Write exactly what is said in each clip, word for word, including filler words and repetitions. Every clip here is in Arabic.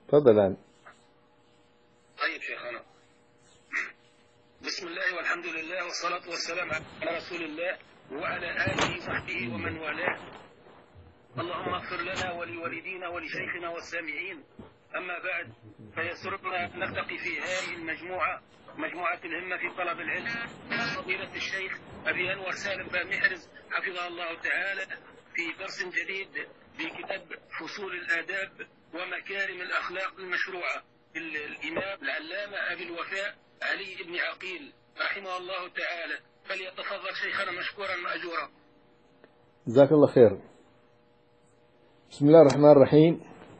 تفضل الآن. طيب شيخنا، بسم الله والحمد لله والصلاة والسلام على رسول الله وعلى آله وصحبه ومن والاه. اللهم اغفر لنا ولوالدينا ولشيخنا والسامعين. أما بعد، فيسرنا أن نلتقي في هذه المجموعة، مجموعة الهمة في طلب العلم، فضيلة الشيخ أبي أنور سالم بن محرز حفظه الله تعالى، في درس جديد في كتاب فصول الآداب ومكارم الأخلاق المشروعة للإمام العلامة أبي الوفاء علي بن عقيل رحمه الله تعالى. فليتفضل شيخنا مشكورا مأجورا. جزاك الله خير. بسم الله الرحمن الرحيم.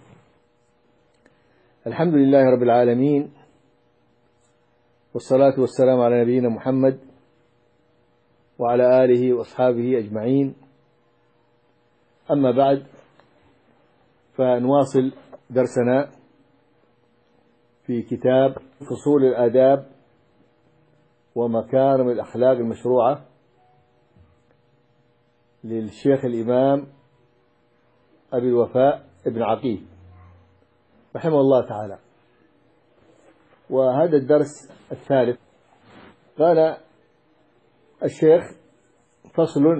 الحمد لله رب العالمين، والصلاة والسلام على نبينا محمد وعلى آله وأصحابه أجمعين. أما بعد، فنواصل درسنا في كتاب فصول الآداب ومكارم الأخلاق المشروعة للشيخ الإمام أبي الوفاء ابن عقيل رحمه الله تعالى. وهذا الدرس الثالث. قال الشيخ: فصل: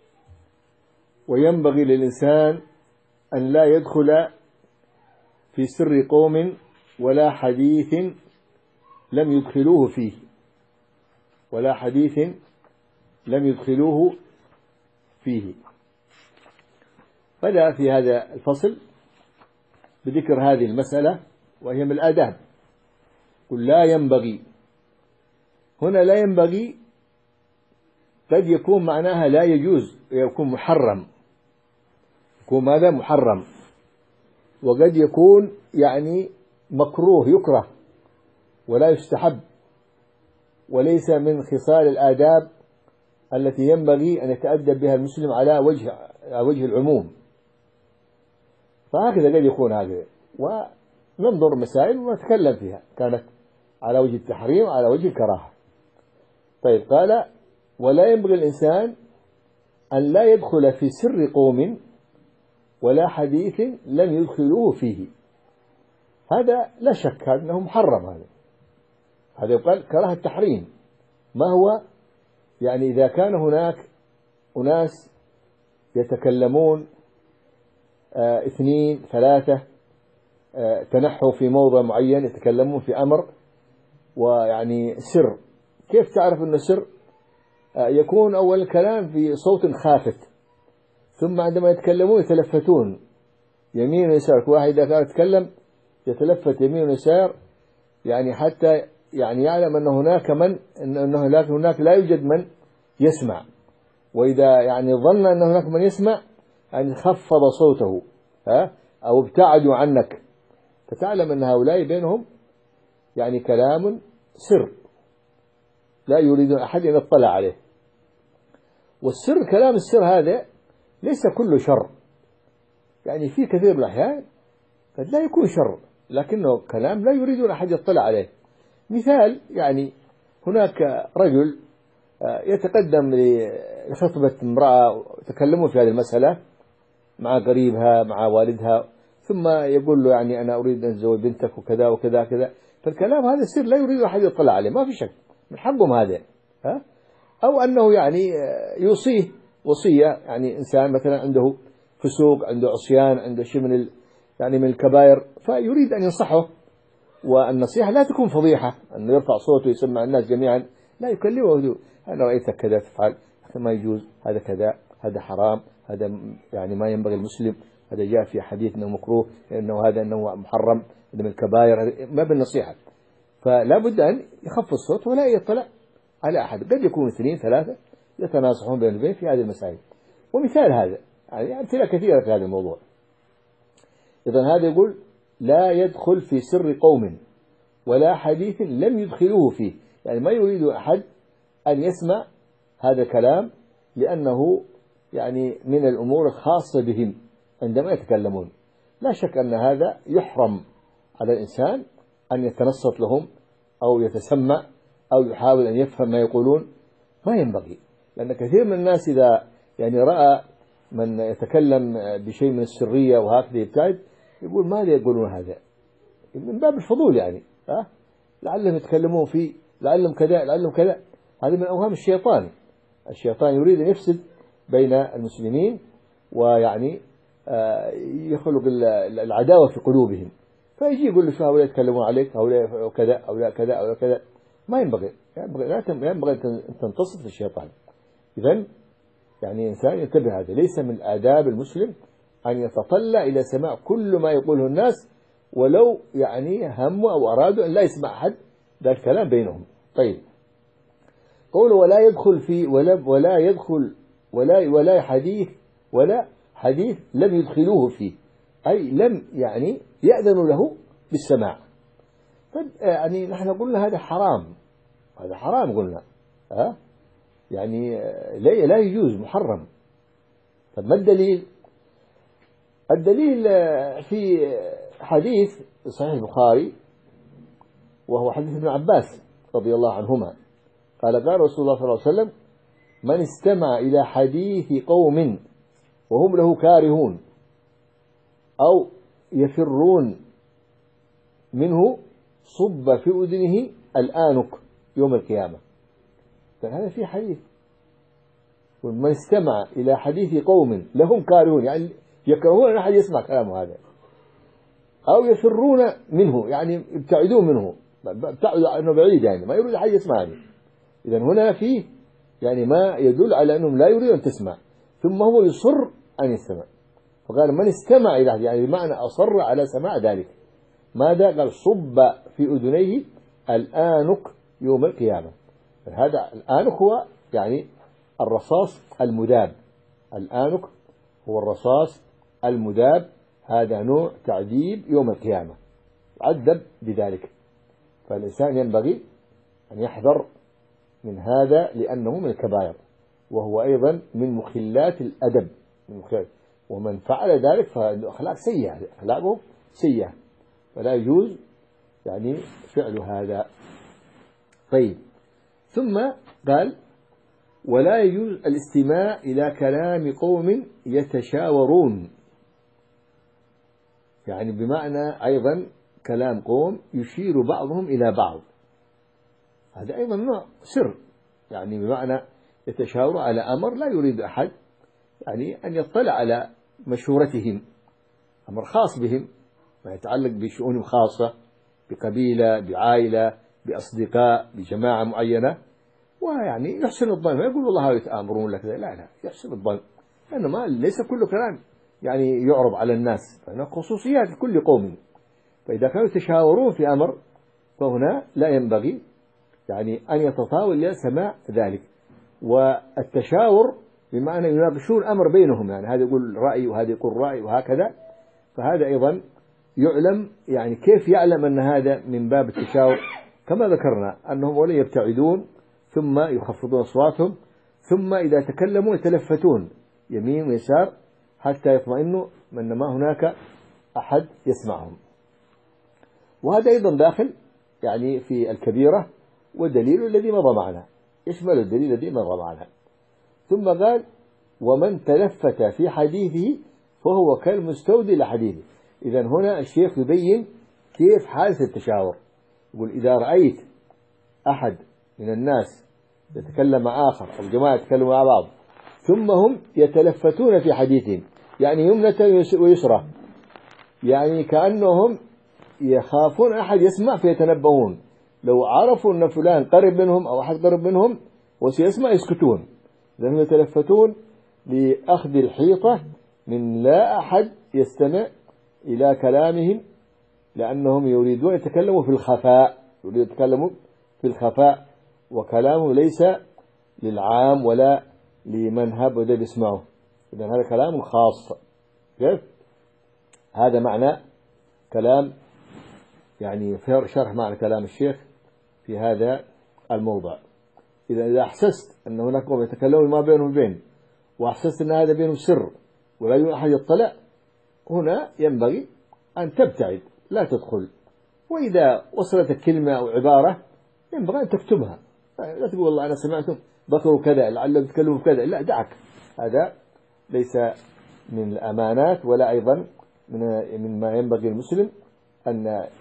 وينبغي للإنسان أن لا يدخل في سر قوم ولا حديث لم يدخلوه فيه ولا حديث لم يدخلوه فيه. بدأ في هذا الفصل بذكر هذه المسألة، وهي من الآداب. قل لا ينبغي. هنا لا ينبغي قد يكون معناها لا يجوز، يكون محرم، يكون ماذا؟ محرم. وقد يكون يعني مكروه، يكره ولا يستحب، وليس من خصال الآداب التي ينبغي أن يتأدب بها المسلم على وجه على وجه العموم. فهكذا قد يكون هذا، وننظر مسائل ونتكلم فيها كانت على وجه التحريم على وجه الكراهة. طيب، قال: ولا ينبغي الإنسان أن لا يدخل في سر قوم ولا حديث لم يدخلوه فيه. هذا لا شك أنه محرم. هذا هذا يقال كراهة التحريم. ما هو؟ يعني إذا كان هناك أناس يتكلمون آه اثنين ثلاثة آه تنحوا في موضع معين، يتكلمون في أمر ويعني سر. كيف تعرف أنه سر؟ آه يكون أول الكلام في صوت خافت، ثم عندما يتكلمون يتلفتون يمين ويسار. واحد إذا كان يتكلم يتلفت يمين ويسار، يعني حتى يعني يعلم أن هناك من أنه هناك لا يوجد من يسمع. وإذا يعني ظن أن هناك من يسمع يعني خفض صوته ها أو ابتعدوا عنك، فتعلم أن هؤلاء بينهم يعني كلام سر لا يريد أحد أن يطلع عليه. والسر، كلام السر هذا ليس كله شر، يعني في كثير من الأحيان قد لا يكون شر، لكنه كلام لا يريد أحد يطلع عليه. مثال: يعني هناك رجل يتقدم لخطبة امرأة وتكلموا في هذه المسألة مع قريبها مع والدها، ثم يقول له يعني أنا أريد أن أتزوج بنتك وكذا وكذا كذا. فالكلام هذا سر لا يريد أحد يطلع عليه، ما في شك من حقهم هذا. ها؟ أو أنه يعني يوصيه وصية، يعني إنسان مثلا عنده فسوق، عنده عصيان، عنده شيء من ال يعني من الكبائر، فيريد أن ينصحه. والنصيحة لا تكون فضيحة، أنه يرفع صوته يسمع الناس جميعا، لا يكلمه: أنا رأيتك كذا تفعل، هذا ما يجوز، هذا كذا، هذا حرام، هذا يعني ما ينبغي المسلم، هذا جاء في حديث أنه مكروه، أنه هذا أنه محرم، هذا من الكبائر، ما بالنصيحة. فلا بد أن يخفض الصوت ولا يطلع على أحد. قد يكون اثنين ثلاثة يتناصحون بين البين في هذه المسائل. ومثال هذا يعني أمثلة كثيرة في هذا الموضوع. إذن هذا يقول: لا يدخل في سر قوم ولا حديث لم يدخلوه فيه. يعني ما يريد أحد أن يسمع هذا الكلام، لأنه يعني من الأمور الخاصة بهم عندما يتكلمون. لا شك أن هذا يحرم على الإنسان أن يتنصت لهم أو يتسمع أو يحاول أن يفهم ما يقولون، ما ينبغي. لأن كثير من الناس إذا يعني رأى من يتكلم بشيء من السرية وهكذا يبتعد، يقول: ماذا يقولون هذا؟ من باب الفضول يعني، ها لعلهم يتكلمون فيه، لعلهم كذا لعلهم كذا. هذه من أوهام الشيطان. الشيطان يريد أن يفسد بين المسلمين، ويعني يخلق العداوة في قلوبهم، فيجي يقول له شو هؤلاء يتكلمون عليك، هؤلاء كذا هؤلاء كذا هؤلاء كذا. ما ينبغي ينبغي لا ينبغي أن تنتصف للشيطان. إذن يعني إنسان ينتبه، هذا ليس من آداب المسلم أن يتطلع إلى سماع كل ما يقوله الناس، ولو يعني هموا أو أرادوا أن لا يسمع أحد ذا الكلام بينهم. طيب، قوله ولا يدخل في ولا ولا يدخل ولا ولا حديث ولا حديث لم يدخلوه فيه، أي لم يعني يأذنوا له بالسماع. طيب يعني نحن قلنا هذا حرام، هذا حرام قلنا، ها يعني لا لا يجوز، محرم. طب ما الدليل؟ الدليل في حديث صحيح البخاري، وهو حديث ابن عباس رضي الله عنهما قال قال رسول الله صلى الله عليه وسلم: من استمع إلى حديث قوم وهم له كارهون أو يفرون منه صب في أذنه الآنك يوم القيامة. فهذا في حديث، من استمع إلى حديث قوم لهم كارهون يعني يكرهون أن أحد يسمع كلامه هذا، أو يفرون منه يعني يبتعدون منه، ابتعدوا أنه بعيد يعني ما يريد أحد يسمع يعني. إذن هنا فيه يعني ما يدل على أنهم لا يريد أن تسمع، ثم هو يصر أن يستمع. فقال من استمع إلى يعني بمعنى أصر على سماع ذلك. ماذا قال؟ صب في أذنيه الآنك يوم القيامة. هذا الآنك هو يعني الرصاص المذاب، الآنك هو الرصاص المذاب، هذا نوع تعذيب يوم القيامة، عذب بذلك. فالإنسان ينبغي أن يحذر من هذا، لأنه من الكبائر، وهو أيضا من مخلات الأدب، من مخلات. ومن فعل ذلك فأخلاق سيئة، أخلاقه سيئة، فلا يجوز يعني فعل هذا. طيب، ثم قال: ولا يجوز الاستماع إلى كلام قوم يتشاورون، يعني بمعنى أيضا كلام قوم يشير بعضهم إلى بعض، هذا أيضا نوع سر، يعني بمعنى يتشاور على أمر لا يريد أحد يعني أن يطلع على مشورتهم، أمر خاص بهم ما يتعلق بشؤونهم خاصة، بقبيلة، بعائلة، بأصدقاء، بجماعة معينة، ويعني يحسن الظن، ما يقول والله يتآمرون لك، لا لا، يحسن الظن، لأنه ما ليس كل كلام يعني يعرض على الناس، فهنا خصوصيات لكل قوم. فإذا كانوا يتشاورون في أمر فهنا لا ينبغي يعني أن يتطاول إلى سماع ذلك. والتشاور بمعنى يناقشون أمر بينهم، يعني هذا يقول رأي وهذا يقول رأي وهكذا، فهذا أيضا يعلم يعني كيف يعلم أن هذا من باب التشاور، كما ذكرنا أنهم ولا يبتعدون ثم يخفضون أصواتهم، ثم إذا تكلموا يتلفتون يمين ويسار حتى يطمئنوا أن ما هناك أحد يسمعهم. وهذا أيضا داخل يعني في الكبيرة، والدليل الذي مضى معنا يشمل الدليل الذي مضى معنا. ثم قال: ومن تلفت في حديثه فهو كالمستودع لحديثه. إذن هنا الشيخ يبين كيف حالة التشاور، يقول: إذا رأيت أحد من الناس يتكلم مع آخر أو جماعة يتكلموا مع بعض ثم هم يتلفتون في حديثهم، يعني يمنة ويسرى، يعني كأنهم يخافون أحد يسمع فيتنبهون، لو عرفوا أن فلان قرب منهم أو أحد قرب منهم وسيسمع يسكتون، لأنهم يتلفتون لأخذ الحيطة من لا أحد يستمع إلى كلامهم، لأنهم يريدون يتكلموا في الخفاء، يريدون يتكلموا في الخفاء، وكلامه ليس للعام ولا لمن هب وده بيسمعه، إذن هذا كلام خاص. كيف؟ هذا معنى كلام يعني في شرح معنى كلام الشيخ في هذا الموضع. إذا إذا أحسست أن هناك قوم يتكلمون ما بينهم وبين، وأحسست أن هذا بينهم سر ولا يوجد أحد يطلع، هنا ينبغي أن تبتعد، لا تدخل. وإذا وصلتك كلمة أو عبارة ينبغي أن تكتبها، لا تقول والله أنا سمعتم ذكروا كذا لعلهم يتكلموا كذا، لا، دعك، هذا ليس من الأمانات، ولا أيضا من مما ينبغي المسلم أن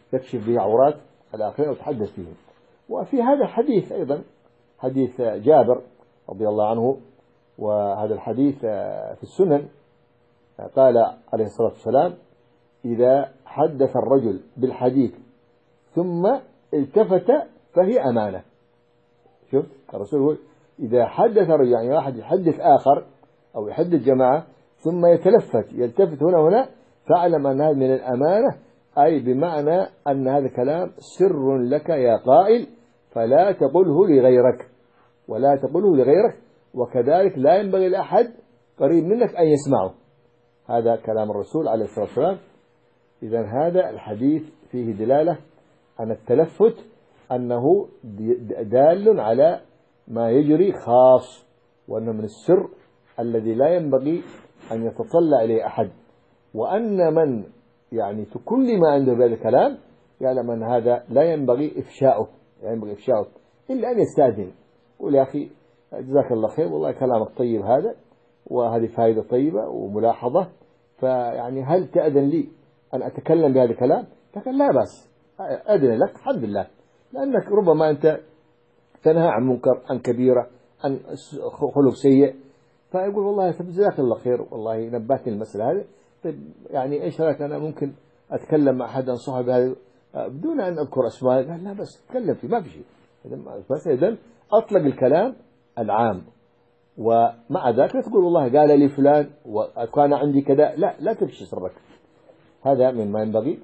تكشف به عورات الآخرين وتحدث فيهم. وفي هذا الحديث أيضا حديث جابر رضي الله عنه، وهذا الحديث في السنن، قال عليه الصلاة والسلام: إذا حدث الرجل بالحديث ثم التفت فهي أمانة. شفت الرسول يقول إذا حدث الرجل، يعني واحد يحدث آخر أو يحدث جماعة ثم يتلفت يلتفت هنا هنا، فاعلم أن هذا من الأمانة، أي بمعنى أن هذا كلام سر لك يا قائل، فلا تقله لغيرك ولا تقله لغيرك، وكذلك لا ينبغي لأحد قريب منك أن يسمعه. هذا كلام الرسول عليه الصلاة والسلام. إذن هذا الحديث فيه دلالة أن التلفت أنه دال على ما يجري خاص، وأنه من السر الذي لا ينبغي أن يتطلع إليه أحد، وأن من يعني كل ما عنده بهذا الكلام يعلم أن هذا لا ينبغي إفشاؤه، لا ينبغي إفشاؤه إلا أن يستأذن، يقول يا أخي جزاك الله خير، والله كلامك طيب هذا، وهذه فائدة طيبة وملاحظة، فيعني هل تأذن لي أن أتكلم بهذا الكلام؟ لكن لا بأس، أذن لك الحمد لله، لأنك ربما أنت تنهى عن منكر، عن كبيرة، عن خلق سيء، فيقول والله جزاك الله خير، والله نبهتني المسألة هذه، طيب يعني إيش رأيك أنا ممكن أتكلم مع أحد أنصحه بهذا بدون أن أذكر أسماء؟ قال لا بس تكلم فيه ما في شيء. بس إذن أطلق الكلام العام، ومع ذلك لا تقول والله قال لي فلان وكان عندي كذا، لا لا تفشي سرك. هذا مما ينبغي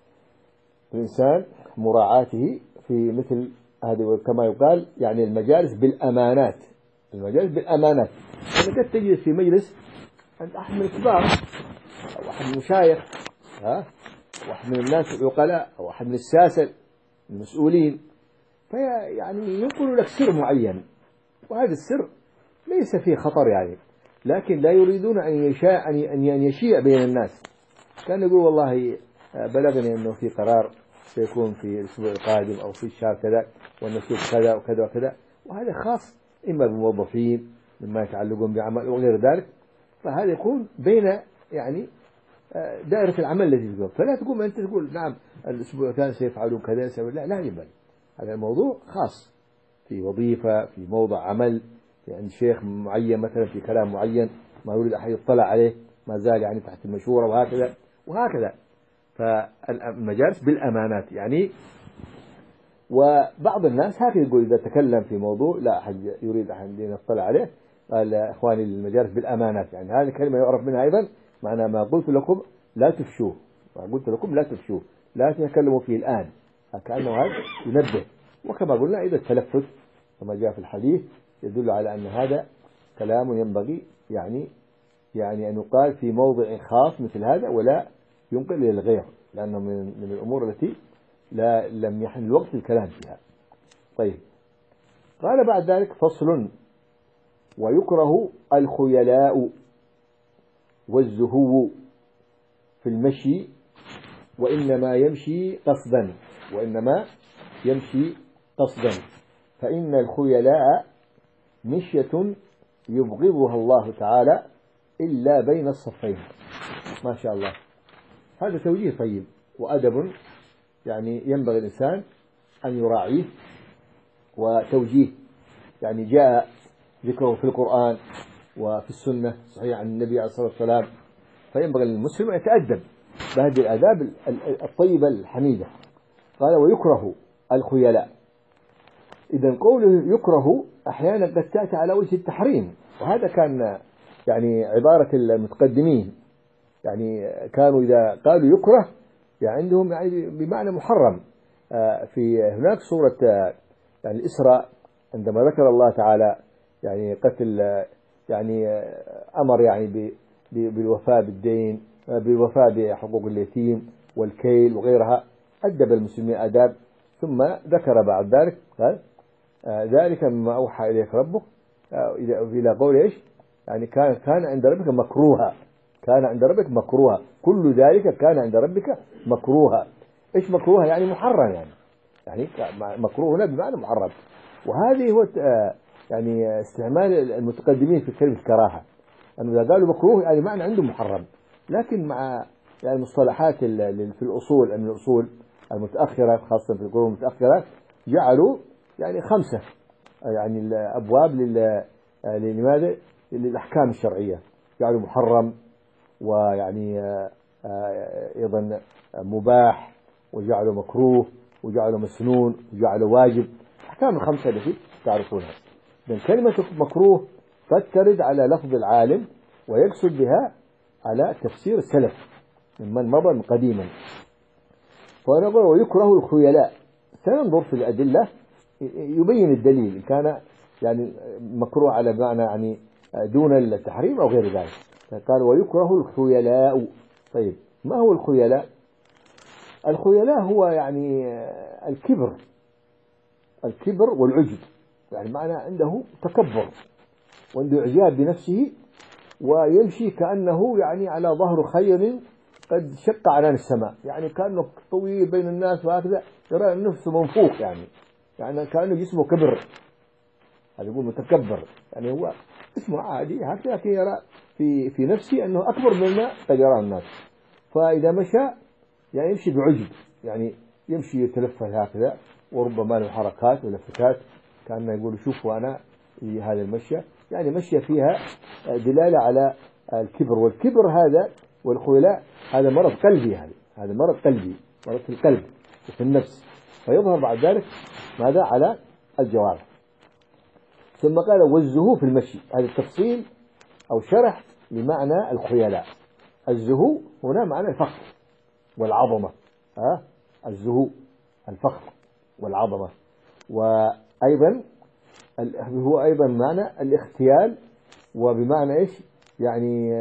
الإنسان مراعاته في مثل هذه، كما يقال يعني المجالس بالأمانات، المجالس بالأمانات. أنا قد تجلس في مجلس عند أحد من الكبار أو أحد من المشايخ، ها، واحد من الناس العقلاء أو أحد من الساسة المسؤولين، فيعني ينقل لك سر معين، وهذا السر ليس فيه خطر يعني، لكن لا يريدون أن يشاع أن يشيع بين الناس. كان يقول والله بلغني أنه في قرار سيكون في الأسبوع القادم أو في الشهر كذا، والنشوف كذا وكذا وكذا، وهذا خاص إما بالموظفين مما يتعلقون بعمل وغير ذلك، فهذا يكون بين يعني دائرة العمل التي تقوم، فلا تقوم أنت تقول نعم الأسبوع الثاني سيفعلون كذا سيفعلون، لا لا ينبغي. هذا الموضوع خاص في وظيفة، في موضع عمل، يعني شيخ معين مثلا في كلام معين ما يريد أحد يطلع عليه، ما زال يعني تحت المشورة، وهكذا وهكذا. فالمجالس بالأمانات يعني. وبعض الناس هكذا يقول إذا تكلم في موضوع لا أحد يريد أحد يطلع عليه، قال إخواني المجالس بالأمانات، يعني هذه كلمة يعرف منها أيضا معنى ما قلت لكم لا تفشوه، ما قلت لكم لا تفشوه، لا تتكلموا فيه الآن، كأنه هذا ينبه. وكما قلنا إذا التلفت كما جاء في الحديث يدل على أن هذا كلام ينبغي يعني يعني أن يقال في موضع خاص مثل هذا، ولا ينقل إلى الغير، لأنه من من الأمور التي لا لم يحن الوقت الكلام فيها. طيب، قال بعد ذلك فصل: ويكره الخيلاء والزهو في المشي، وإنما يمشي قصدا وإنما يمشي قصدا فإن الخيلاء مشية يبغضها الله تعالى إلا بين الصفين. ما شاء الله، هذا توجيه طيب وأدب يعني ينبغي الإنسان أن يراعيه، وتوجيه يعني جاء ذكره في القرآن وفي السنة صحيح عن النبي عليه الصلاة والسلام، فينبغي للمسلم أن يتأدب بهذه الآداب الطيبة الحميدة. قال: ويكره الخيلاء. إذا قوله يكره أحيانا قد تأتي على وجه التحريم، وهذا كان يعني عبارة المتقدمين، يعني كانوا إذا قالوا يكره يعني عندهم يعني بمعنى محرم. في هناك سورة يعني الإسراء عندما ذكر الله تعالى يعني قتل يعني أمر يعني بالوفاء بالدين، بالوفاء بحقوق اليتيم والكيل وغيرها، أدب المسلمين آداب، ثم ذكر بعد ذلك قال: ذلك مما أوحى إليك ربك، إلى قول إيش يعني كان كان عند ربك مكروها، كان عند ربك مكروها، كل ذلك كان عند ربك مكروها. إيش مكروها؟ يعني محرم، يعني يعني مكروه هنا بمعنى محرم. وهذه هو يعني استعمال المتقدمين في كلمة كراهة، أنه إذا قالوا مكروه يعني معنى عنده محرم. لكن مع يعني المصطلحات في الأصول، أن الأصول المتأخرة خاصة في القرون المتأخرة جعلوا يعني خمسة يعني الأبواب لل لماذا؟ للأحكام الشرعية، جعلوا محرم ويعني أيضا مباح، وجعلوا مكروه، وجعلوا مسنون، وجعلوا واجب، أحكام الخمسة التي تعرفونها. من كلمة مكروه قد ترد على لفظ العالم ويقصد بها على تفسير السلف ممن مضى قديما. ونقول ويكره الخيلاء، سننظر في الأدلة يبين الدليل إن كان يعني مكروه على معنى يعني دون التحريم أو غير ذلك. قال ويكره الخيلاء. طيب ما هو الخيلاء؟ الخيلاء هو يعني الكبر، الكبر والعجب، يعني معنى عنده تكبر وعنده إعجاب بنفسه ويمشي كأنه يعني على ظهر خير قد شق عنان السماء، يعني كأنه طويل بين الناس وهكذا، يرى نفسه منفوخ، يعني يعني كأنه جسمه كبر، هذا يقول متكبر، يعني هو اسمه عادي هكذا، لكن يرى في في نفسه أنه أكبر مما قد يراه الناس. فإذا مشى يعني يمشي بعجب، يعني يمشي يتلفت هكذا، وربما له حركات ولفتات كأنه يقول شوفوا أنا في هذا المشية، يعني مشية فيها دلالة على الكبر. والكبر هذا والخيلاء هذا مرض قلبي، هذا هذا مرض قلبي، مرض في القلب وفي النفس، فيظهر بعد ذلك ماذا على الجوارح. ثم قال والزهو في المشي، هذا التفصيل أو شرح لمعنى الخيلاء. الزهو هنا معنى الفخر والعظمة، ها الزهو الفخر والعظمة. وأيضا هو أيضا معنى الاختيال، وبمعنى إيش يعني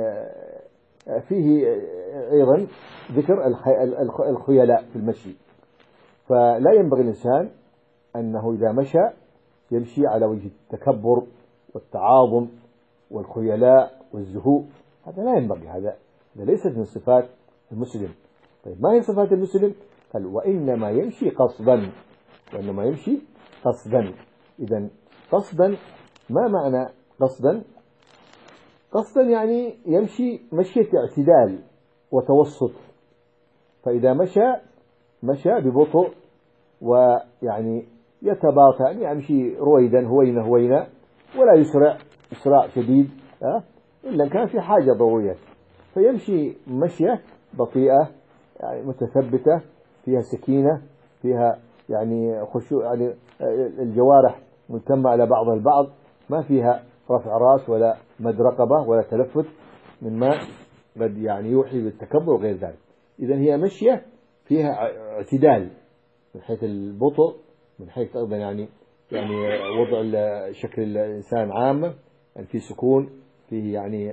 فيه أيضا ذكر الخيلاء في المشي. فلا ينبغي الإنسان أنه إذا مشى يمشي على وجه التكبر والتعاظم والخيلاء والزهو، هذا لا ينبغي، هذا ليست من صفات المسلم. طيب ما هي صفات المسلم؟ قال وإنما يمشي قصدا، وإنما يمشي قصدا. إذن قصدا، ما معنى قصدا؟ قصدا يعني يمشي مشية اعتدال وتوسط، فإذا مشى مشى ببطء ويعني يتباطأ، يعني يمشي رويدا هوينا هوينا، ولا يسرع إسراع شديد أه؟ إلا كان في حاجة ضرورية، فيمشي مشية بطيئة يعني متثبتة فيها سكينة، فيها يعني خشوع، يعني الجوارح ملتمة على بعضها البعض، ما فيها رفع راس ولا مد رقبة ولا تلفت مما قد يعني يوحي بالتكبر وغير ذلك. إذن هي مشية فيها اعتدال من حيث البطء، من حيث أيضا يعني يعني وضع شكل الإنسان عامة، يعني في سكون، فيه يعني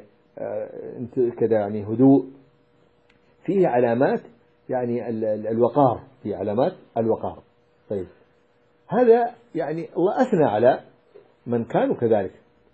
كذا يعني هدوء، فيه علامات يعني الوقار، في علامات الوقار. طيب هذا يعني الله أثنى على من كانوا كذلك،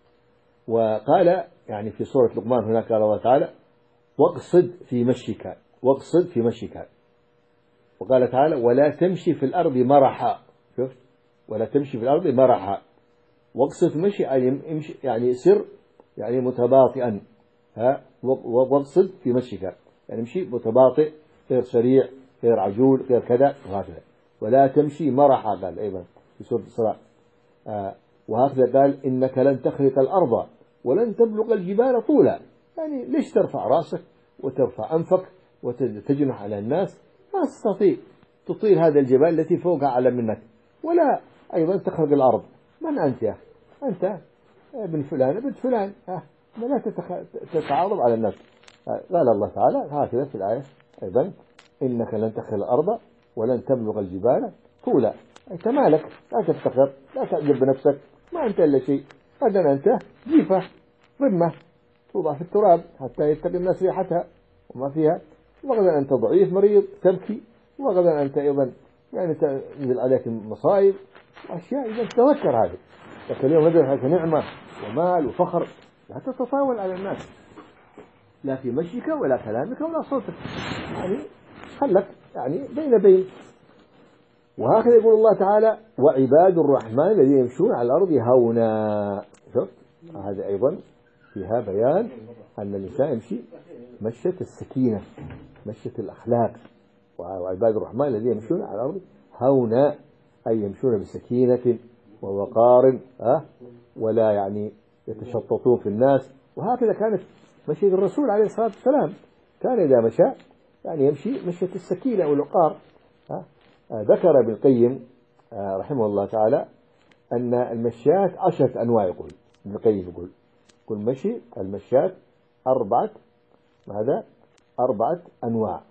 وقال يعني في سورة لقمان هناك قال الله تعالى واقصد في مشيك، واقصد في مشيك. وقال تعالى ولا تمشي في الأرض مرحا، شوف ولا تمشي في الأرض مرحا، واقصد في مشي يعني يعني سر يعني متباطئا، ها واقصد في مشيك يعني امشي متباطئ، غير سريع، غير عجول، غير كذا وهكذا. ولا تمشي مرحا قال أيضا في سورة الإسراء. آه وهكذا قال إنك لن تخرق الأرض ولن تبلغ الجبال طولا، يعني ليش ترفع راسك وترفع أنفك وتجنح على الناس؟ ما تستطيع تطيل هذا الجبال التي فوقها أعلى منك، ولا أيضا تخرق الأرض. من أنت يا أنت ابن فلان ابن فلان، آه لا تتعاظم على الناس. آه قال الله تعالى هكذا في الآية أيضا إنك لن تخرق الأرض ولن تبلغ الجبال طولا، أنت مالك، لا تفتخر، لا تعجب بنفسك، ما أنت إلا شيء، أبدا أنت جيفة ضمة توضع في التراب حتى يتقي الناس ريحتها وما فيها، وغدا أنت ضعيف مريض تبكي، وغدا أنت أيضا يعني تنزل عليك مصائب وأشياء. إذا تذكر هذه، لكن اليوم ندرك نعمة ومال وفخر، لا تتطاول على الناس لا في مشيك ولا كلامك ولا صوتك، يعني خلك يعني بين بين. وهكذا يقول الله تعالى وعباد الرحمن الذين يمشون على الأرض هونا. شوف هذا أيضا فيها بيان أن الإنسان يمشي مشية السكينة، مشية الأخلاق، وعباد الرحمن الذين يمشون على الأرض هونا، أي يمشون بسكينة ووقار أه ولا يعني يتشططون في الناس. وهكذا كانت مشية الرسول عليه الصلاة والسلام، كان إذا مشى يعني يمشي مشية السكينة والوقار. أه ذكر ابن القيم رحمه الله تعالى أن المشيات عشرة أنواع، يقول ابن القيم يقول كل مشي المشيات أربعة هذا أربعة أنواع.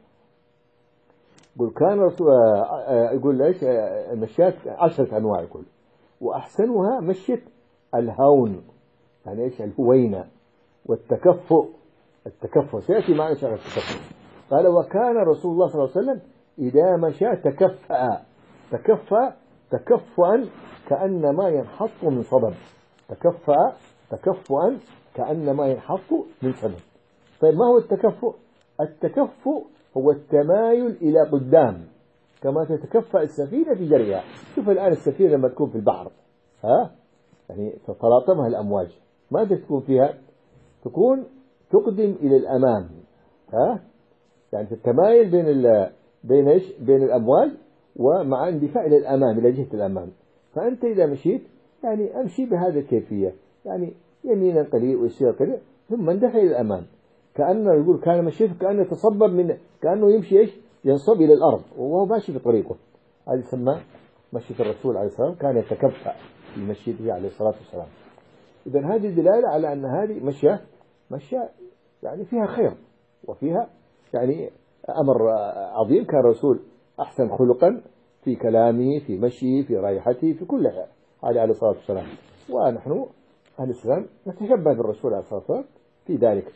يقول كان رسول يقول ليش المشيات عشرة أنواع، يقول وأحسنها مشية الهون، يعني إيش الهوينة والتكفؤ. التكفؤ سيأتي معنا شرح التكفؤ. قال وكان رسول الله صلى الله عليه وسلم إذا مشى تكفأ، تكفأ تكفؤا كأنما ينحط من صدم، تكفأ تكفؤا كأنما ينحط من صدم. طيب ما هو التكفؤ؟ التكفؤ هو التمايل إلى قدام كما تتكفأ السفينة في جريها. شوف الآن السفينة لما تكون في البحر ها يعني تتلاطمها الأمواج، ماذا تكون فيها؟ تكون تقدم إلى الأمام ها يعني تتمايل بين ال بين ايش بين الأمواج ومع اندفاع إلى الأمام إلى جهة الأمام. فأنت إذا مشيت يعني أمشي بهذه الكيفية، يعني يمينا قليل ويسير قليل ثم اندفع إلى الأمام، كأنه يقول كان مشيت كأنه يتصبب من كأنه يمشي إيش ينصب إلى الأرض وهو ماشي في طريقه. هذا يسمى مشية الرسول عليه الصلاة والسلام، كان يتكفأ في مشيته عليه الصلاة والسلام. إذن هذه دلالة على أن هذه مشية مشية يعني فيها خير وفيها يعني أمر عظيم. كان الرسول أحسن خلقا في كلامه في مشيه في رائحته في كل حال عليه الصلاة والسلام، ونحن أهل الإسلام نتشبه بالرسول عليه الصلاة والسلام في ذلك.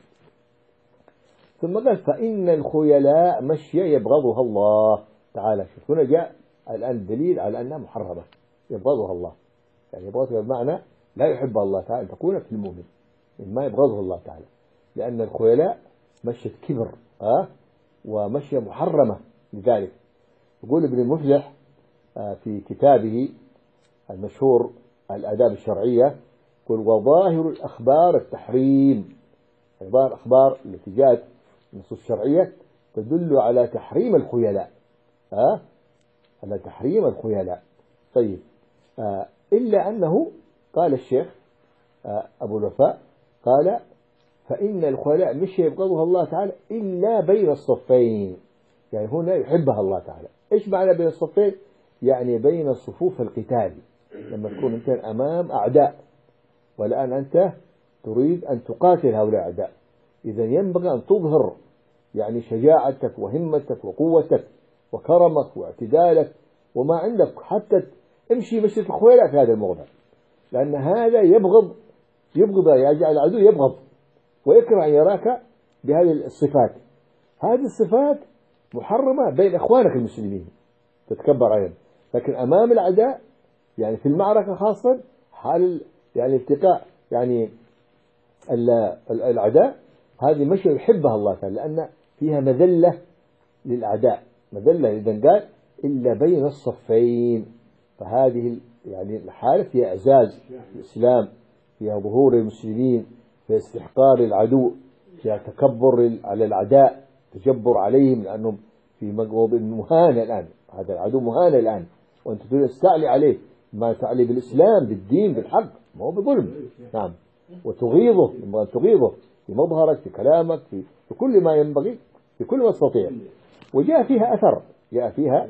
ثم قال فإن الخيلاء مشية يبغضها الله تعالى. هنا جاء الآن دليل على أنها محرمة، يبغضها الله يعني يبغضها بمعنى لا يحبها الله تعالى أن تكون في المؤمن مما يبغضه الله تعالى، لأن الخيلاء مشية كبر أه ومشية محرمة. لذلك يقول ابن المفلح في كتابه المشهور الآداب الشرعية يقول وظاهر الأخبار التحريم. أخبار الأخبار التي جاءت النصوص الشرعية تدل على تحريم الخيلاء أه؟ على تحريم الخيلاء. طيب آه إلا أنه قال الشيخ آه أبو الوفاء قال فإن الخيلاء مش يبغضها الله تعالى إلا بين الصفين، يعني هنا يحبها الله تعالى. إيش معنى بين الصفين؟ يعني بين صفوف القتال، لما تكون أنت أمام أعداء والآن أنت تريد أن تقاتل هؤلاء الأعداء، إذا ينبغي أن تظهر يعني شجاعتك وهمتك وقوتك وكرمك واعتدالك وما عندك، حتى امشي مشية الخيلاء في هذا الموضع، لأن هذا يبغض يبغض يجعل العدو يبغض ويكره أن يراك بهذه الصفات. هذه الصفات محرمة بين إخوانك المسلمين تتكبر عليهم، لكن أمام الأعداء يعني في المعركة خاصة حال يعني التقاء يعني الأعداء هذه مشية يحبها الله تعالى لأن فيها مذلة للأعداء، مذلة إذا قال إلا بين الصفين. فهذه يعني الحالة فيها إعزاز الإسلام، فيها ظهور المسلمين، فيها استحقار العدو، فيها تكبر على الأعداء، تجبر عليهم لأنهم في مقوض مهانة الآن، هذا العدو مهانة الآن وأنت تريد تستعلي عليه ما تعلي بالإسلام بالدين بالحق ما هو بظلم. نعم وتغيظه لما تغيظه في مظهرك في كلامك في, في كل ما ينبغي في كل ما تستطيع. وجاء فيها أثر جاء فيها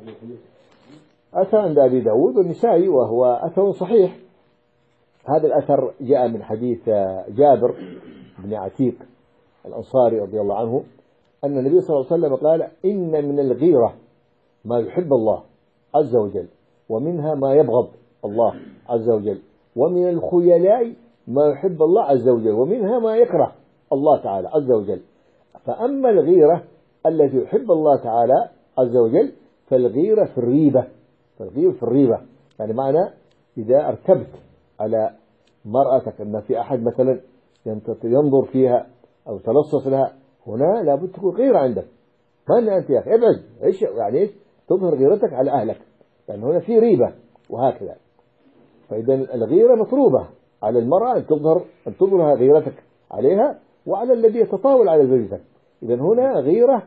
أثر عند أبي داود والنسائي وهو أثر صحيح. هذا الأثر جاء من حديث جابر بن عتيق الأنصاري رضي الله عنه أن النبي صلى الله عليه وسلم قال إن من الغيرة ما يحب الله عز وجل ومنها ما يبغض الله عز وجل، ومن الخيلاء ما يحب الله عز وجل ومنها ما يكره الله تعالى عز وجل. فأما الغيرة التي يحب الله تعالى عز وجل فالغيرة في الريبة، فالغيرة في الريبة يعني معنى إذا ارتبت على مرأتك أن في أحد مثلا ينظر فيها أو تلصص لها، هنا لابد تكون غيرة عندك. ما أن أنت يا أخي ابعد إيش يعني إيش تظهر غيرتك على أهلك، لأن هنا في ريبة وهكذا. فإذا الغيرة مطلوبة على المرأة أن تظهر أن تظهر غيرتك عليها وعلى الذي يتطاول على زوجتك. إذا هنا غيرة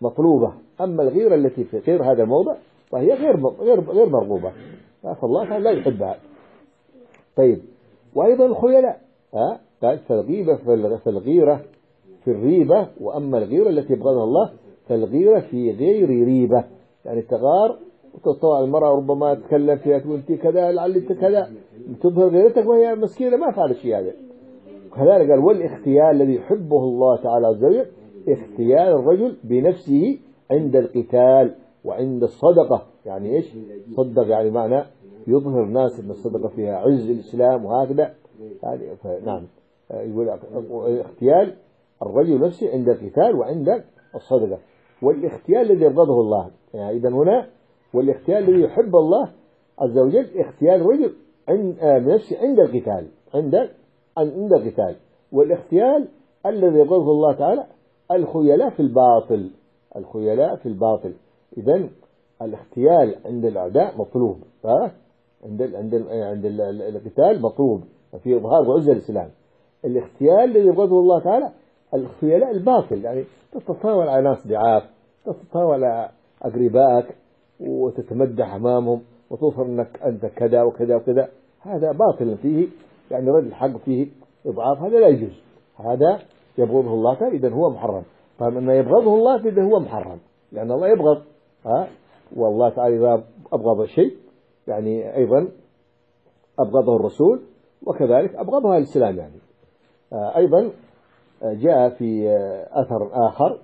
مطلوبة. أما الغيرة التي في غير هذا الموضع فهي غير غير غير مرغوبة، فالله تعالى لا يحبها. طيب، وأيضا الخيلاء، ها قال فالغيبة في الغيرة في الريبة، وأما الغيرة التي يبغضها الله فالغيرة في غير ريبة، يعني تغار وتطوع المرأة ربما تتكلم فيها تقول أنت كذا لعل أنت كذا، تظهر غيرتك وهي مسكينة ما فعلت شيء هذا. وكذلك قال والاختيال الذي يحبه الله تعالى عز وجل اختيال الرجل بنفسه عند القتال وعند الصدقة. يعني إيش صدق؟ يعني معنى يظهر الناس أن الصدقة فيها عز الإسلام وهكذا. يعني نعم، يقول اختيال الرجل نفسه عند القتال وعند الصدقة. والاختيال الذي يرضاه الله، يعني إذا هنا والاختيال الذي يحب الله عز وجل اختيال الرجل عند نفسه عند القتال عند عند القتال. والاختيال الذي يرضاه الله تعالى الخيلاء في الباطل، الخيلاء في الباطل. إذن الاختيال عند الأعداء مطلوب، ها عند ال عند ال عند ال القتال مطلوب في إظهار وعز الإسلام. الاختيال الذي يرضاه الله تعالى الخيلاء الباطل، يعني تتطاول على ناس ضعاف، تتطاول على أقربائك وتتمدح أمامهم وتظهر أنك أنت كذا وكذا وكذا، هذا باطل فيه يعني رد الحق فيه إضعاف، هذا لا يجوز، هذا يبغضه الله تعالى، إذن هو محرم. فمن يبغضه الله إذن هو محرم، لأن الله يبغض، ها والله تعالى إذا أبغض شيء يعني أيضا أبغضه الرسول، وكذلك أبغضها الإسلام. يعني أيضا جاء في أثر آخر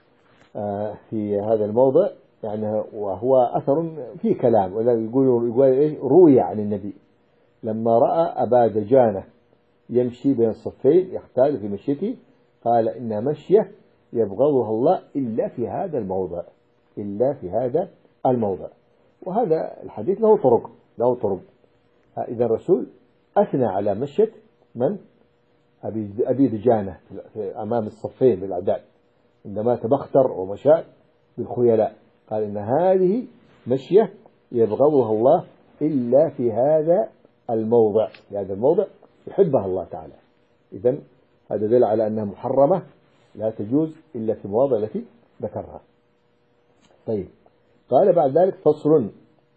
في هذا الموضع، يعني وهو أثر فيه كلام، ولا يقول يقول إيه روي عن النبي لما رأى أبا دجانة يمشي بين الصفين يختال في مشيته قال إن مشيه يبغضها الله إلا في هذا الموضع، إلا في هذا الموضع. وهذا الحديث له طرق، له طرق. إذا الرسول أثنى على مشية من أبي أبي دجانة في أمام الصفين بالأعداء عندما تبختر ومشى بالخيلاء، قال إن هذه مشية يبغضها الله إلا في هذا الموضع، في هذا الموضع يحبها الله تعالى. إذن هذا دل على أنها محرمة لا تجوز إلا في المواضع التي ذكرها. طيب، قال بعد ذلك فصل: